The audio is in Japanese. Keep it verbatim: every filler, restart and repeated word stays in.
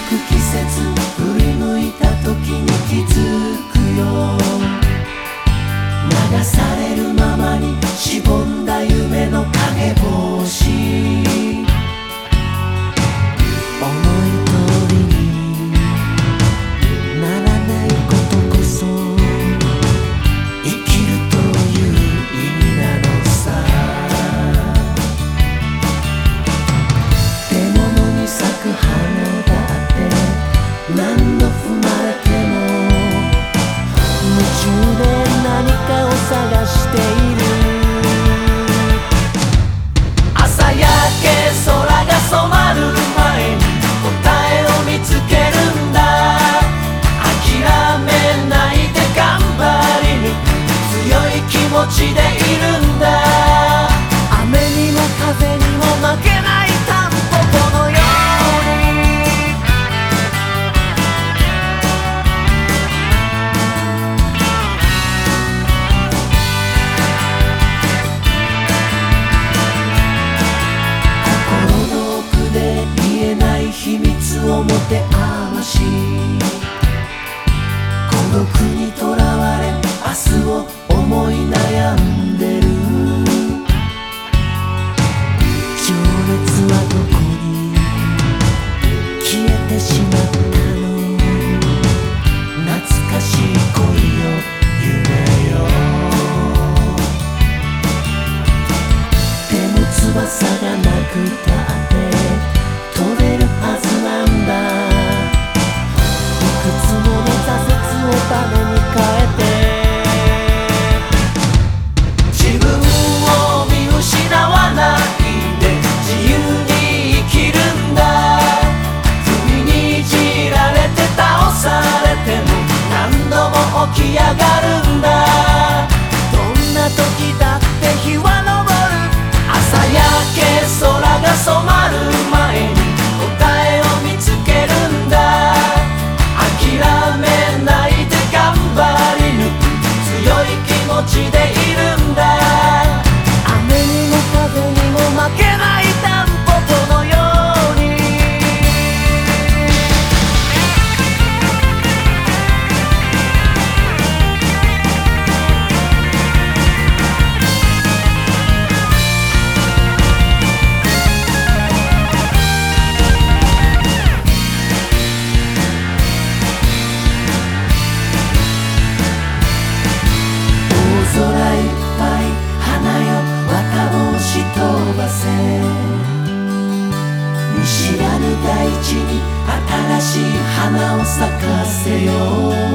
く季節振り向いた時に気づくよ。流されるままにしぼんだ夢の影星、思い通りにならないことこそ生きるという意味なのさ。手物に咲く花だって何度踏まれても夢中で何かを探している。朝焼け空が染まる前に答えを見つけるんだ。諦めないで頑張り抜く強い気持ちでいるんだ。雨にも風にも負けないタンポポのように。秘密を持て余し孤独にとらわれ明日を思い悩んでる。情熱はどこに消えてしまったの。懐かしい恋よ夢よ。手の翼がなくたって飛べるはずなんだ。いくつもの挫折をバネに変えて自分を見失わないで自由に生きるんだ。踏みにじられて倒されても何度も起き上がるんだ。どんな時だって日は昇る。朝焼け空が染まる前に答えを見つけるんだ。諦めないで頑張り抜く強い気持ちでいるんだ。雨にも風にも負けないタンポポのように。見知らぬ大地に新しい花を咲かせよう。